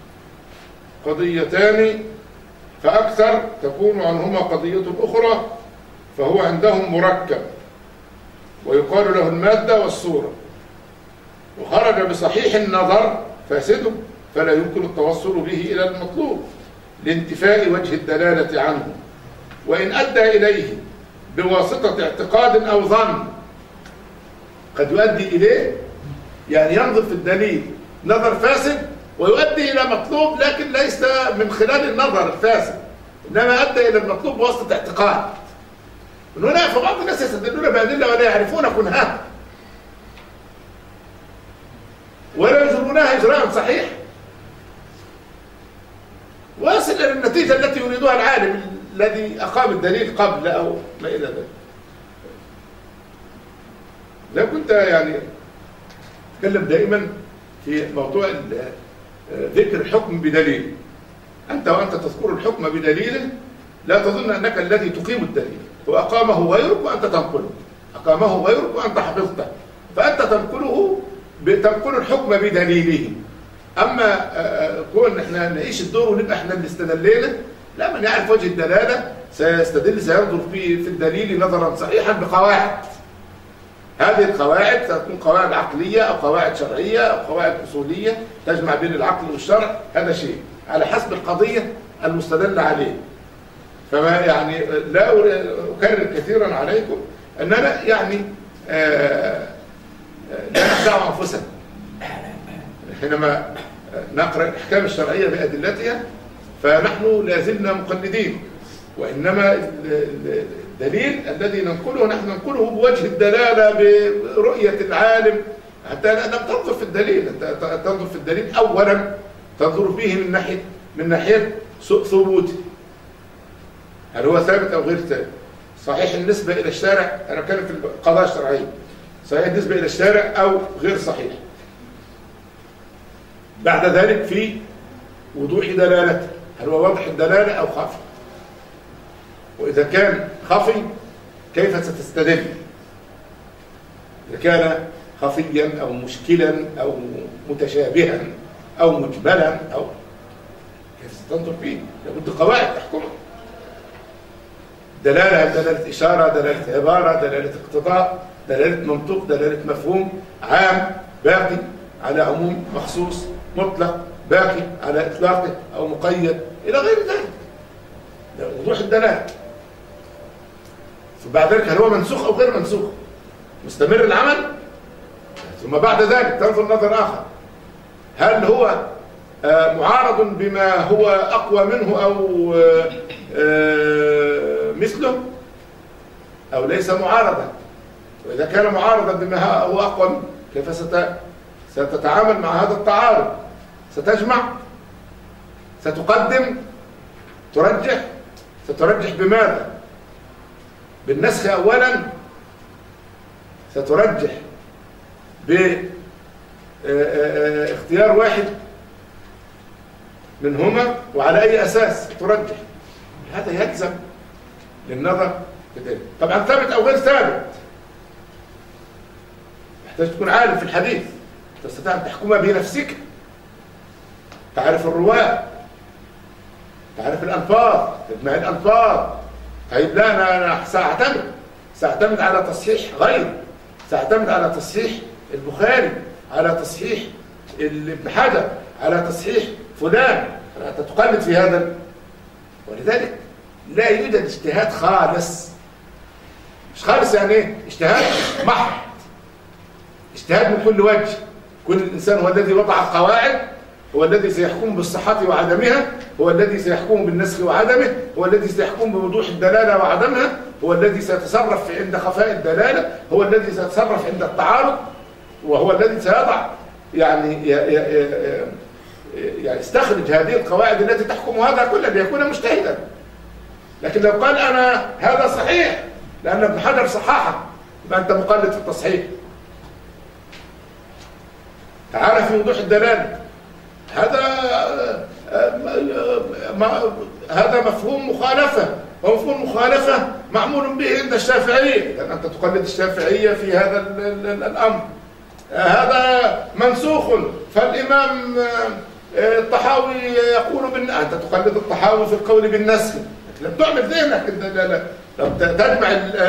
قضيتان فأكثر تكون عنهما قضية أخرى، فهو عندهم مركب ويقال له المادة والصورة، وخرج بصحيح النظر فاسد فلا يمكن التوصل به إلى المطلوب لانتفاء وجه الدلالة عنه، وإن أدى إليه بواسطة اعتقاد أو ظن قد يؤدي إليه، يعني ينظر في الدليل نظر فاسد ويؤدي إلى مطلوب لكن ليس من خلال النظر الفاسد، إنما أدى إلى المطلوب بواسطة اعتقاد. من هنا فبعض الناس يستدلون بأدلة ولا يعرفون كنها ولا يجرونها إجراء صحيح واصل إلى النتيجة التي يريدها العالم الذي أقام الدليل قبل أو ما إلى ذلك. لو كنت يعني أتكلم دائما في موضوع ذكر الحكم بدليل، أنت وأنت تذكر الحكم بدليله لا تظن أنك الذي تقيم الدليل، وأقامه غيرك وأنت تنقله، أقامه غيرك وأنت حفظته، فأنت تنقله تنقل الحكم بدليله. أما كون احنا نعيش الدور ونبقى احنا اللي استدلينا، لا، من يعرف وجه الدلالة سيستدل سينظر في في الدليل نظرا صحيحا بقواعد. هذه القواعد ستكون قواعد عقلية أو قواعد شرعية أو قواعد أصولية تجمع بين العقل والشرع، هذا شيء على حسب القضية المستدل عليه. فما يعني لا أكرر كثيرا عليكم أننا يعني آه لا نخدع أنفسنا حينما نقرأ الأحكام الشرعية بأدلتها، فنحن لازلنا مقلدين، وإنما الدليل الذي ننقله نحن ننقله بوجه الدلالة برؤية العالم، حتى لم تنظر في الدليل، أنت تنظر في الدليل أولا تنظر فيه من ناحية من ناحية ثبوته، هل هو ثابت أو غير ثابت، صحيح النسبة إلى الشارع، أنا أتكلم في القضايا الشرعية، صحيح النسبة إلى الشارع أو غير صحيح. بعد ذلك في وضوح دلالته، هل هو واضح الدلالة أو خفي، وإذا كان خفي كيف ستستدل، إذا كان خفيا أو مشكلا أو متشابها أو مجملا أو كيف ستنظر فيه، لابد قواعد تحكمه، دلالة دلالة إشارة، دلالة عبارة، دلالة اقتضاء، دلالة منطق، دلالة مفهوم، عام باقي على عموم، مخصوص مطلق باقي على إطلاقه أو مقيد إلى غير ذلك، وضوح الدلالة. ثم بعد ذلك هل هو منسوخ أو غير منسوخ، مستمر العمل، ثم بعد ذلك تنظر نظر آخر، هل هو معارض بما هو أقوى منه أو مثله أو ليس معارضا، وإذا كان معارضا بما هو أقوى منه كيف ستتعامل مع هذا التعارض، ستجمع، ستقدم، ترجح، سترجح بماذا؟ بالنسخ أولا، سترجح باختيار واحد منهما، وعلى أي أساس ترجح؟ هذا يلزم للنظر في ذلك. طبعا ثابت أو غير ثابت يحتاج تكون عالم في الحديث، تستطيع أن تحكمها بنفسك، تعرف الرواة، تعرف الألفاظ، تجمع الألفاظ، طيب لا، انا انا ساعتمد ساعتمد على تصحيح غير، ساعتمد على تصحيح البخاري، على تصحيح ابن حجر، على تصحيح فلان. انت تقلد في هذا، ولذلك لا يوجد اجتهاد خالص. مش خالص يعني ايه؟ اجتهاد محض، اجتهاد من كل وجه. كل الانسان هو الذي وضع القواعد، هو الذي سيحكم بالصحة وعدمها، هو الذي سيحكم بالنسخ وعدمه، هو الذي سيحكم بوضوح الدلالة وعدمها، هو الذي سيتصرف عند خفاء الدلالة، هو الذي سيتصرف عند التعارض، وهو الذي سيضع يعني يعني يستخرج هذه القواعد التي تحكم هذا كله ليكون مجتهدا. لكن لو قال أنا هذا صحيح لأن ابن حجر صححه، يبقى أنت مقلد في التصحيح. تعالى في وضوح الدلالة، هذا هذا مفهوم مخالفة، ومفهوم مخالفة معمول به عند الشافعية، لأن أنت تقلد الشافعية في هذا الأمر. هذا منسوخ، فالإمام الطحاوي يقول بالن... أنت تقلد الطحاوي في القول بالنسخ. لم تعمل ذهنك، لم تجمع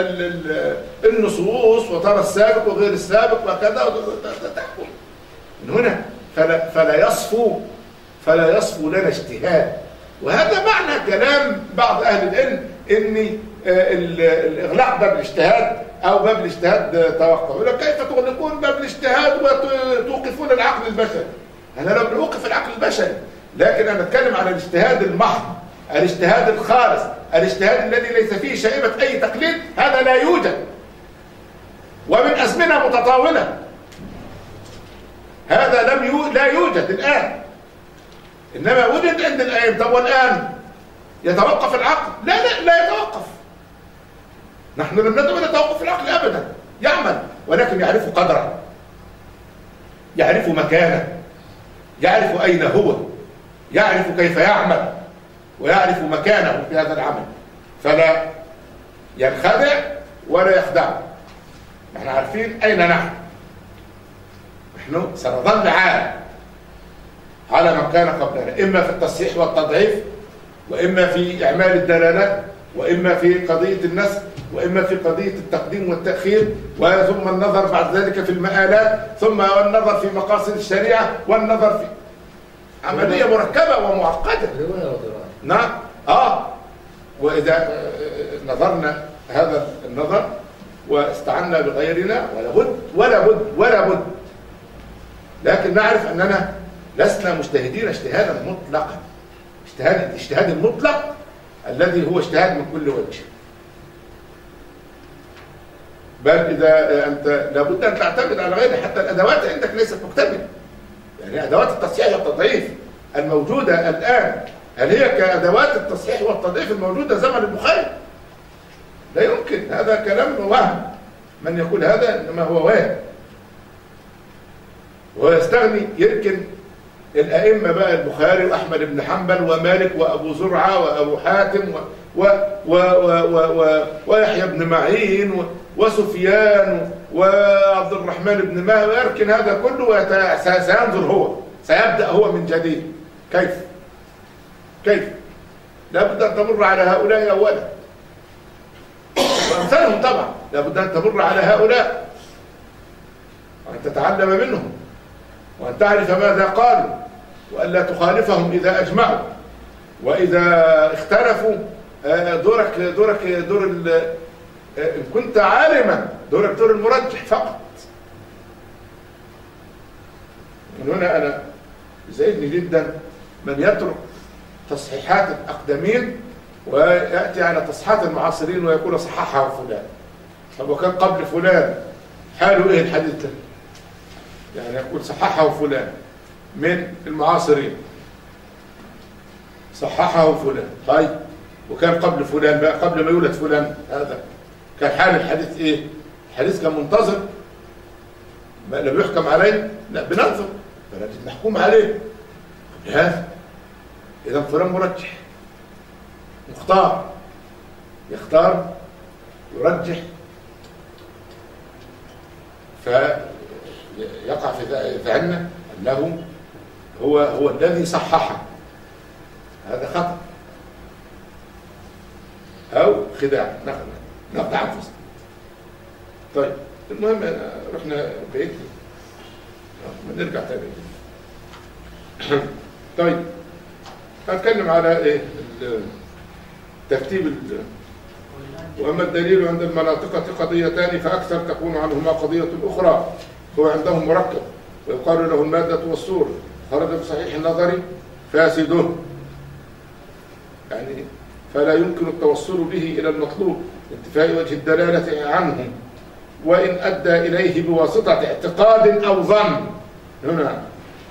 النصوص وترى السابق وغير السابق وكذا تحكم من هنا. فلا, فلا يصفو فلا يصفو لنا اجتهاد. وهذا معنى كلام بعض أهل العلم إن الإغلاق باب الاجتهاد أو باب الاجتهاد توقف. يقول لك كيف تغلقون باب الاجتهاد وتوقفون العقل البشري؟ أنا لم نوقف العقل البشري، لكن أنا أتكلم عن الاجتهاد المحض، الاجتهاد الخالص، الاجتهاد الذي ليس فيه شائبة أي تقليد. هذا لا يوجد، ومن أزمنة متطاولة. هذا لم يو... لا يوجد الآن، إنما وجد عند الآن. طب والآن يتوقف العقل؟ لا لا لا يتوقف. نحن لم ندعو إلى توقف العقل أبدا، يعمل، ولكن يعرف قدره، يعرف مكانه، يعرف أين هو، يعرف كيف يعمل، ويعرف مكانه في هذا العمل، فلا ينخدع ولا يخدع. نحن عارفين أين نحن. نحن سنظل عالم على من كان قبلنا، إما في التصحيح والتضعيف، وإما في إعمال الدلالات، وإما في قضية النسخ، وإما في قضية التقديم والتأخير، وثم النظر بعد ذلك في المآلات، ثم النظر في مقاصد الشريعة، والنظر في عملية مركبة ومعقدة. نعم. آه وإذا نظرنا هذا النظر واستعنا بغيرنا ولا بد ولا بد ولا بد لكن نعرف أننا لسنا مجتهدين اجتهادا مطلقا. اجتهاد الاجتهاد المطلق الذي هو اجتهاد من كل وجه. بل إذا أنت لابد أن تعتمد على غيره، حتى الأدوات عندك ليست مكتملة. يعني أدوات التصحيح والتضعيف الموجودة الآن، هل هي كأدوات التصحيح والتضعيف الموجودة زمن البخاري؟ لا يمكن. هذا كلام وهم. من يقول هذا إنما هو واهم، ويستغني يركن الأئمة بقى، البخاري وأحمد بن حنبل ومالك وأبو زرعة وأبو حاتم و و و و و و ويحيى بن معين و وسفيان وعبد الرحمن بن مهدي، يركن هذا كله وسينظر هو، سيبدأ هو من جديد. كيف؟ كيف؟ لابد أن تمر على هؤلاء أولا، وأمثالهم طبعا لابد أن تمر على هؤلاء وأن تتعلم منهم، وأن تعرف ماذا قالوا، وألا تخالفهم إذا أجمعوا، وإذا اختلفوا دورك دورك دور إن كنت عالما دورك دور المرجح فقط. من هنا أنا يزعجني جدا من يترك تصحيحات الأقدمين ويأتي على تصحيحات المعاصرين ويقول صححها فلان. طب وكان قبل فلان حاله إيه الحديث ده؟ يعني يقول صححه فلان من المعاصرين، صححه فلان. طيب وكان قبل فلان بقى، قبل ما يولد فلان هذا كان حال الحديث ايه؟ الحديث كان منتظر، لم يحكم عليه، لا بننظر فلازم نحكم عليه لهذا. اذا فلان مرجح مختار، يختار يرجح، فيقع في ذهننا انه هو هو الذي صححه. هذا خطأ، أو خداع، نخدع أنفسنا. طيب المهم رحنا بعيد، نرجع تاني. طيب هتكلم على ايه ترتيب. واما الدليل عند المناطق قضيتان فاكثر تكون عنهما قضيه اخرى، هو عندهم مركب ويقال له الماده والصوره، خرج بصحيح النظر فاسده، يعني فلا يمكن التوصل به الى المطلوب انتفاء وجه الدلاله عنه، وان ادى اليه بواسطه اعتقاد او ظن. هنا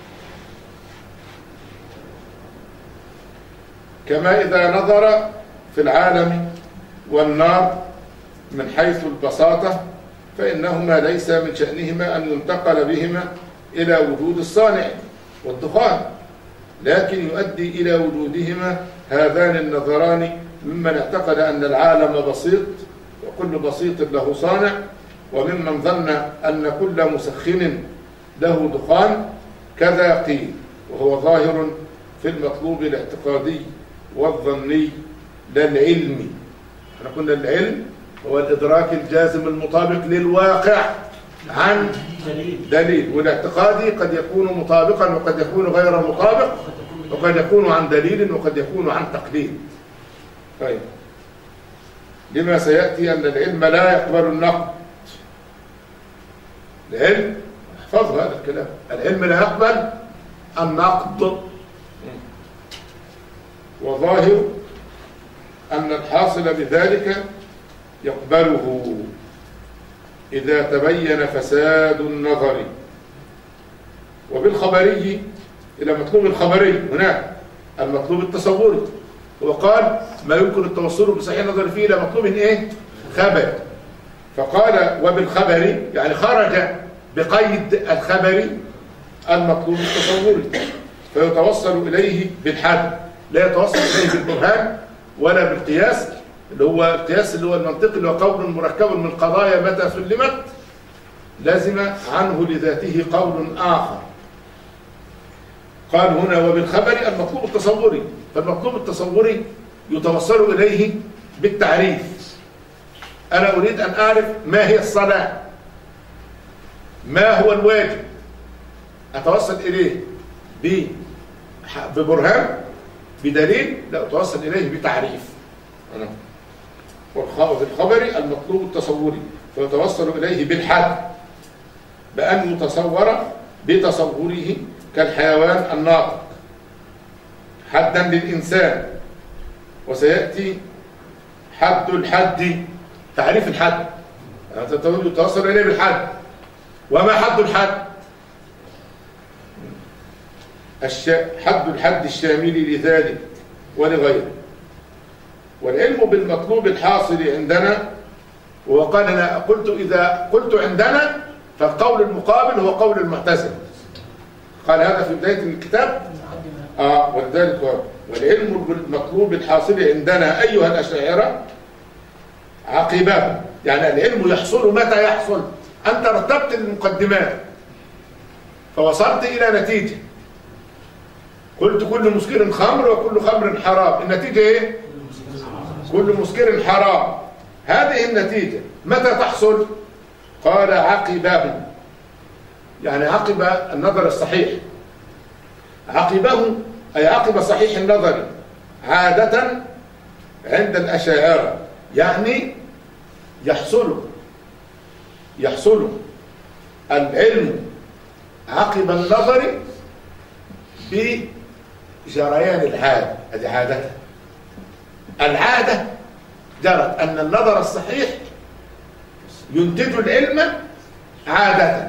كما إذا نظر في العالم والنار من حيث البساطة فإنهما ليس من شأنهما أن ينتقل بهما إلى وجود الصانع والدخان، لكن يؤدي إلى وجودهما هذان النظران ممن اعتقد أن العالم بسيط وكل بسيط له صانع، وممن ظن أن كل مسخن له دخان. كذا قيل، وهو ظاهر في المطلوب الاعتقادي والظني لا العلمي. احنا قلنا العلم هو الإدراك الجازم المطابق للواقع عن دليل، والاعتقادي قد يكون مطابقا وقد يكون غير مطابق، وقد يكون عن دليل وقد يكون عن تقليد. طيب لما سيأتي أن العلم لا يقبل النقد. العلم احفظوا هذا الكلام، العلم لا يقبل النقد، وظاهر أن الحاصل بذلك يقبله إذا تبين فساد النظر. وبالخبري إلى مطلوب الخبري هناك المطلوب التصوري، وقال ما يمكن التوصل بصحيح النظر فيه إلى مطلوب إيه؟ خبر. فقال وبالخبري يعني خرج بقيد الخبري المطلوب التصوري، فيتوصل إليه بالحد، لا يتوصل إليه بالبرهان ولا بالقياس، اللي هو القياس اللي هو المنطق اللي هو قول مركب من قضايا متى سلمت لازم عنه لذاته قول آخر. قال هنا وبالخبر المطلوب التصوري، فالمطلوب التصوري يتوصل إليه بالتعريف. أنا أريد أن أعرف ما هي الصلاة، ما هو الواجب، أتوصل إليه ببرهان بدليل؟ لا، أتوصل إليه بتعريف. وفي الخبر المطلوب التصوري فيتوصل إليه بالحد، بأن يتصور بتصوره كالحيوان الناطق حدا للإنسان. وسيأتي حد الحد، تعريف الحد يتوصل إليه بالحد. وما حد الحد؟ حد الحد الشامل لذلك ولغيره. والعلم بالمطلوب الحاصل عندنا، وقال أنا قلت إذا قلت عندنا فالقول المقابل هو قول المعتزلة، قال هذا في بداية الكتاب. آه ولذلك هو والعلم بالمطلوب الحاصل عندنا أيها الأشاعرة عقباه، يعني العلم يحصل متى يحصل؟ أنت رتبت المقدمات فوصلت إلى نتيجة، قلت كل مسكر خمر وكل خمر حرام، النتيجة إيه؟ كل مسكر حرام. هذه النتيجة متى تحصل؟ قال عقباه، يعني عقب النظر الصحيح. عقبه أي عقب صحيح النظر عادة عند الأشاعرة، يعني يحصل يحصل العلم عقب النظر بجريان العادة. هذه عادة، العادة جرت أن النظر الصحيح ينتج العلم عادة،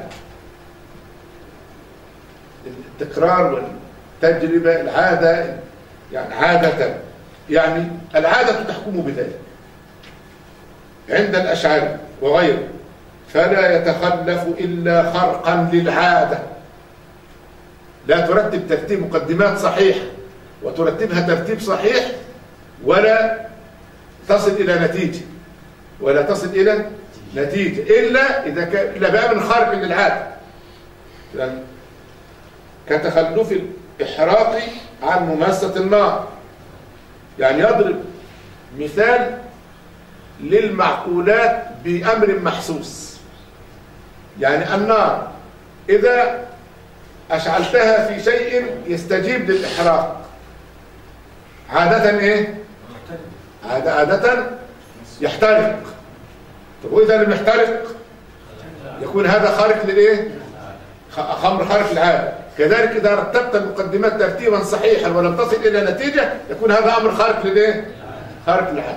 التكرار والتجربة، العادة يعني عادة، يعني العادة تحكم بذلك عند الأشاعرة وغيره، فلا يتخلف إلا خرقا للعادة. لا ترتب ترتيب مقدمات صحيح وترتبها ترتيب صحيح ولا تصل إلى نتيجة ولا تصل إلى نتيجة إلا إذا كان إلا بقى من خارق للعادة، يعني كتخلف الإحراق عن مماسة النار. يعني يضرب مثال للمعقولات بأمر محسوس. يعني النار إذا أشعلتها في شيء يستجيب للإحراق عادة إيه؟ عادة, عادة يحترق. طب وإذا لم يحترق يكون هذا خارق للإيه؟ خمر خارق للعادة. كذلك إذا رتبت المقدمات ترتيبا صحيحا ولم تصل إلى نتيجة يكون هذا أمر خارق للإيه؟ خارق للعادة.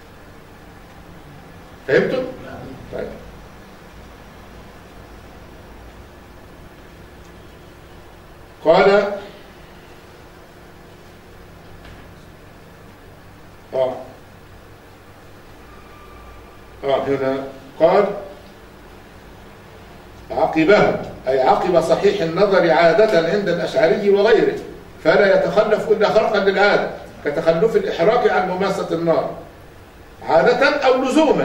فهمتم؟ طيب. قال آه آه هنا قال عقبه أي عقب صحيح النظر عادة عند الأشعري وغيره، فلا يتخلف إلا خرقا للعادة كتخلف الإحراق عن مماسة النار عادة أو لزوما.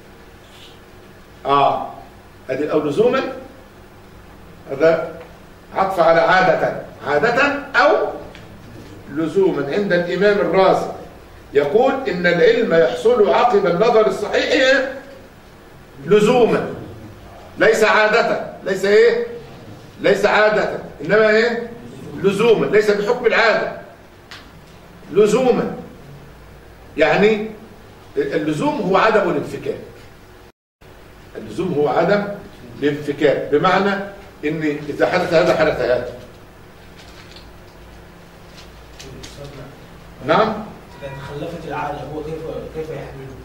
آه هذه أو لزوما هذا عطف على عادة، عادة أو لزوما. عند الإمام الرازي يقول إن العلم يحصل عقب النظر الصحيح لزوما ليس عادة، ليس إيه؟ ليس عادة إنما إيه؟ لزوما، ليس بحكم العادة، لزوما. يعني اللزوم هو عدم الانفكاك، اللزوم هو عدم الانفكاك، بمعنى إن إذا حدث هذا حدث هذا. نعم. إذا تخلفت العادة هو كيف كيف يحمله؟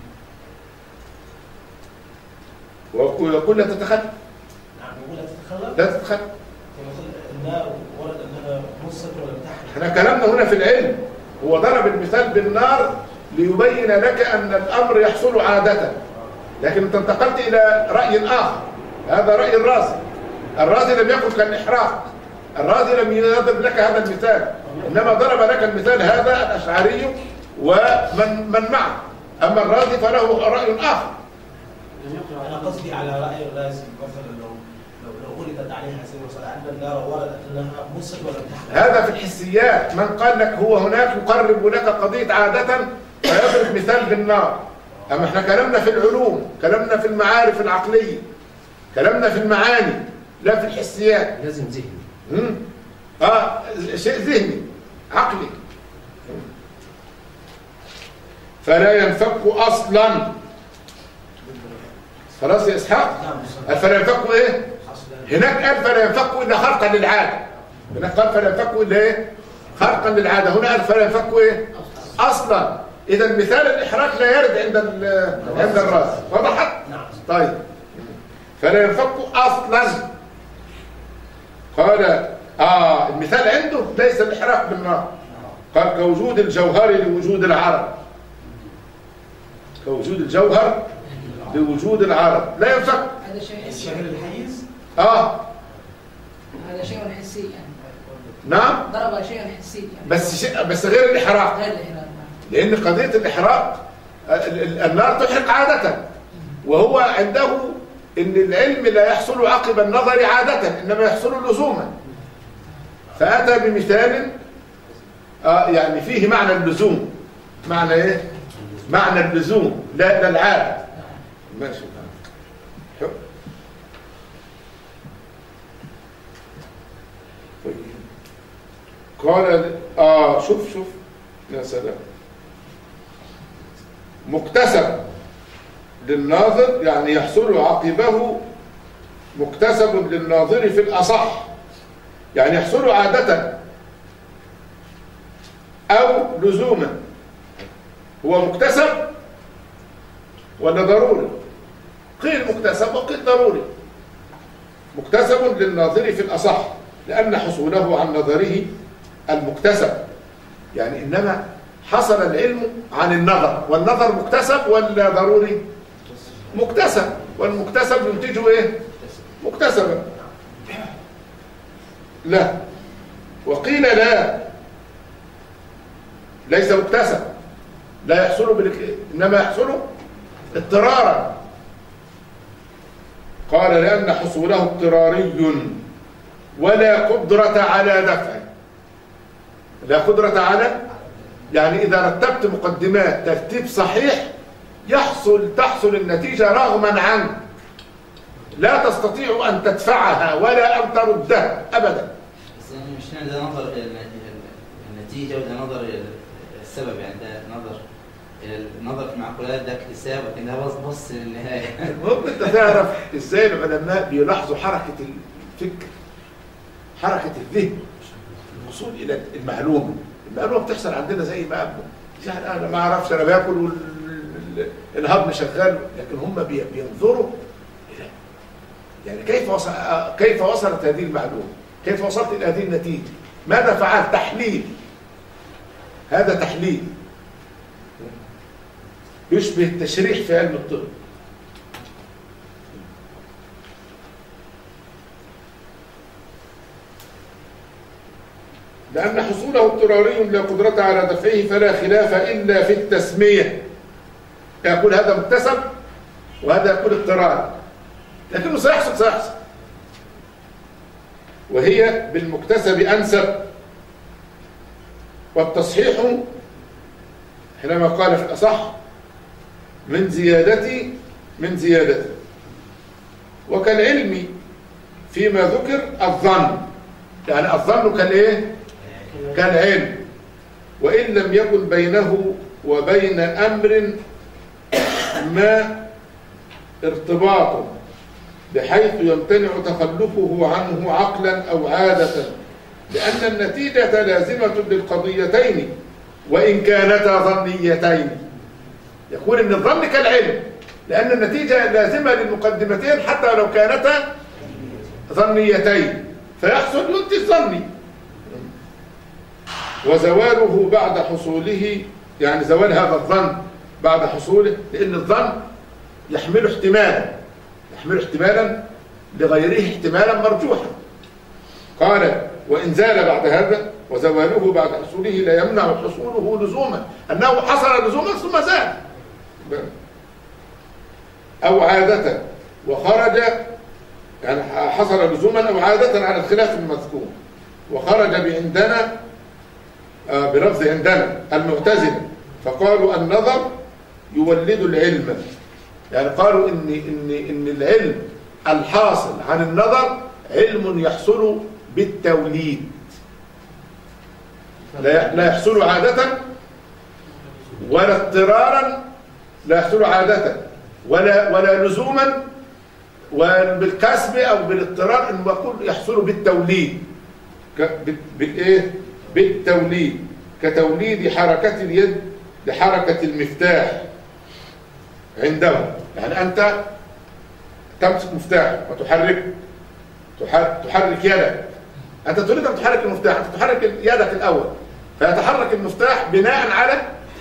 ويقول لا تتخلف. نعم يقول لا تتخلف. لا تتخلف. النار ورد أنها مست ولم تحرق. احنا كلامنا هنا في العلم، هو ضرب المثال بالنار ليبين لك أن الأمر يحصل عادة، لكن انت انتقلت إلى رأي آخر. هذا رأي الرازي. الرازي لم يقل كالإحراق، الرازي لم يضرب لك هذا المثال، إنما ضرب لك المثال هذا الأشعري ومن من معه. أما الرازي فله رأي آخر. أنا قصدي على رأي الرازي مثلا لو لو لو غلبت عليها سير وصل عند النار وردت أنها مست ولم تحرق. هذا في الحسيات. من قال لك هو هناك يقرب لك قضية عادة فيضرب مثال بالنار. أما احنا كلامنا في العلوم، كلامنا في المعارف العقلية، كلامنا في المعاني لا في الحسيات. لازم ذهني. امم اه شيء ذهني عقلي. فلا ينفك اصلا. خلاص يا اسحاق؟ قال فلا ينفك ايه؟ هناك قال فلا ينفك الا خرقا للعاده. هناك قال فلا ينفك الا ايه؟ خرقا للعاده. هنا قال فلا ينفك ايه؟ اصلا. اذا مثال الاحراق لا يرد عند عند الراس. وضحت؟ طيب. فلا ينفك اصلا. قال اه المثال عنده ليس الاحراق بالنار. قال كوجود الجوهر لوجود العرض. كوجود الجوهر لوجود العرض لا ينفك. هذا شيء حسي. الحيز؟ اه هذا شيء حسي يعني. نعم. ضرب شيء حسي يعني. بس شيء بس غير الاحراق. غير الاحراق. لان قضيه الاحراق النار تحرق عاده، وهو عنده ان العلم لا يحصل عقب النظر عاده انما يحصل لزوما. فاتى بمثال آه يعني فيه معنى اللزوم. معنى ايه؟ معنى اللزوم لا لا العاده. ماشي. قال اه شوف شوف يا سلام. مكتسب للناظر يعني يحصل عقبه مكتسب للناظر في الأصح، يعني يحصل عادة أو لزوما. هو مكتسب ولا ضروري؟ قيل مكتسب وقيل ضروري. مكتسب للناظر في الأصح لأن حصوله عن نظره المكتسب، يعني إنما حصل العلم عن النظر، والنظر مكتسب ولا ضروري؟ مكتسب، والمكتسب ينتجه ايه؟ مكتسبا. لا. وقيل لا، ليس مكتسب، لا يحصل بالك... انما يحصل اضطرارا. قال لأن حصوله اضطراري ولا قدرة على دفعه. لا قدرة على، يعني إذا رتبت مقدمات ترتيب صحيح يحصل تحصل النتيجة رغما عنك، لا تستطيع أن تدفعها ولا أن تردها أبدا. بس يعني مش يعني ده نظر إلى النتيجة وده نظر إلى السبب، يعني ده نظر إلى النظر في المعقولات ده اكتساب، لكن ده بص بص للنهاية. المهم أنت تعرف إزاي العلماء بيلاحظوا حركة الفكر، حركة الذهن، الوصول إلى المعلومة. المعلومة بتحصل عندنا زي ما أبنى، يعني أنا ما أعرفش، أنا باكل والهضم شغال، لكن هم بينظروا إلى يعني كيف وصل كيف وصلت هذه المعلومة، كيف وصلت إلى هذه النتيجة، ماذا فعلت؟ تحليل. هذا تحليل يشبه التشريح في علم الطب. لأن حصوله اضطراري لا قدرة على دفعه فلا خلاف إلا في التسمية. يقول هذا مكتسب وهذا يقول اضطراري، لكنه سيحصل سيحصل وهي بالمكتسب أنسب. والتصحيح حينما قال في الأصح من زيادتي من زيادتي. وكالعلم فيما ذكر الظن، يعني الظن كالإيه؟ كالعلم، وإن لم يكن بينه وبين أمر ما ارتباط بحيث يمتنع تخلفه عنه عقلا أو عادة، لأن النتيجة لازمة للقضيتين وإن كانتا ظنيتين. يقول إن الظن كالعلم، لأن النتيجة لازمة للمقدمتين حتى لو كانتا ظنيتين، فيحصل ينتج ظني. وزواله بعد حصوله، يعني زوال هذا الظن بعد حصوله، لأن الظن يحمل احتمالا يحمل احتمالا لغيره احتمالا مرجوحا. قال وإن زال بعد هذا وزواله بعد حصوله لا يمنع حصوله لزوما، أنه حصل لزوما ثم زال، أو عادة وخرج، يعني حصل لزوما أو عادة على الخلاف المذكور، وخرج بعندنا آه بلفظ عندنا المعتزلة، فقالوا النظر يولد العلم، يعني قالوا إن, إن, إن العلم الحاصل عن النظر علم يحصل بالتوليد، لا لا يحصل عادة ولا اضطرارا، لا يحصل عادة ولا ولا لزوما وبالكسب او بالاضطرار، انه يقول يحصل بالتوليد. بالايه؟ بالتوليد، كتوليد حركة اليد لحركة المفتاح عندهم. يعني انت تمسك مفتاح وتحرك تحرك يدك، انت تريد ان تحرك المفتاح، انت تحرك يدك الاول فيتحرك المفتاح بناء على،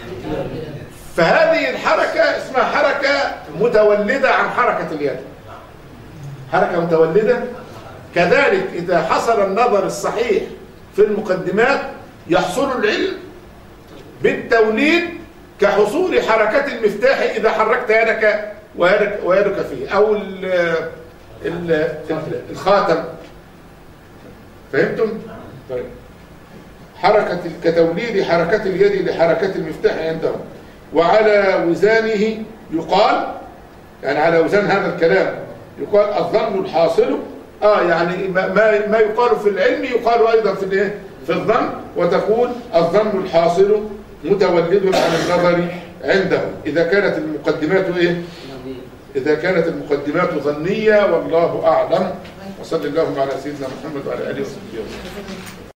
فهذه الحركة اسمها حركة متولدة عن حركة اليد، حركة متولدة. كذلك إذا حصل النظر الصحيح في المقدمات يحصل العلم بالتوليد كحصول حركة المفتاح إذا حركت يدك ويدك, ويدك فيه، أو ال ال الخاتم. فهمتم؟ طيب. حركة كتوليد حركة اليد لحركة المفتاح عندهم. وعلى وزانه يقال، يعني على وزان هذا الكلام يقال الظن الحاصل، اه يعني ما ما يقال في العلم يقال ايضا في الايه؟ في الظن، وتقول الظن الحاصل متولد عن النظر عنده اذا كانت المقدمات ايه؟ اذا كانت المقدمات ظنيه، والله اعلم. وصلى اللهم على سيدنا محمد وعلى اله وصحبه وسلم.